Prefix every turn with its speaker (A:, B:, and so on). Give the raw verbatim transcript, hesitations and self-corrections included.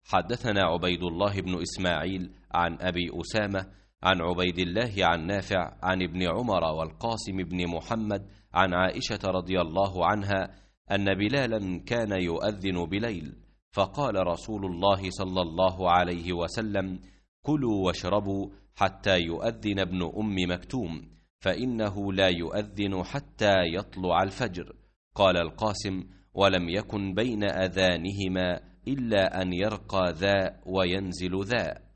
A: حدثنا عبيد الله بن إسماعيل عن أبي أسامة عن عبيد الله عن نافع عن ابن عمر والقاسم بن محمد عن عائشة رضي الله عنها أن بلالا كان يؤذن بليل، فقال رسول الله صلى الله عليه وسلم: كلوا واشربوا حتى يؤذن ابن أم مكتوم، فإنه لا يؤذن حتى يطلع الفجر. قال القاسم: ولم يكن بين أذانهما إلا أن يرقى ذا وينزل ذا.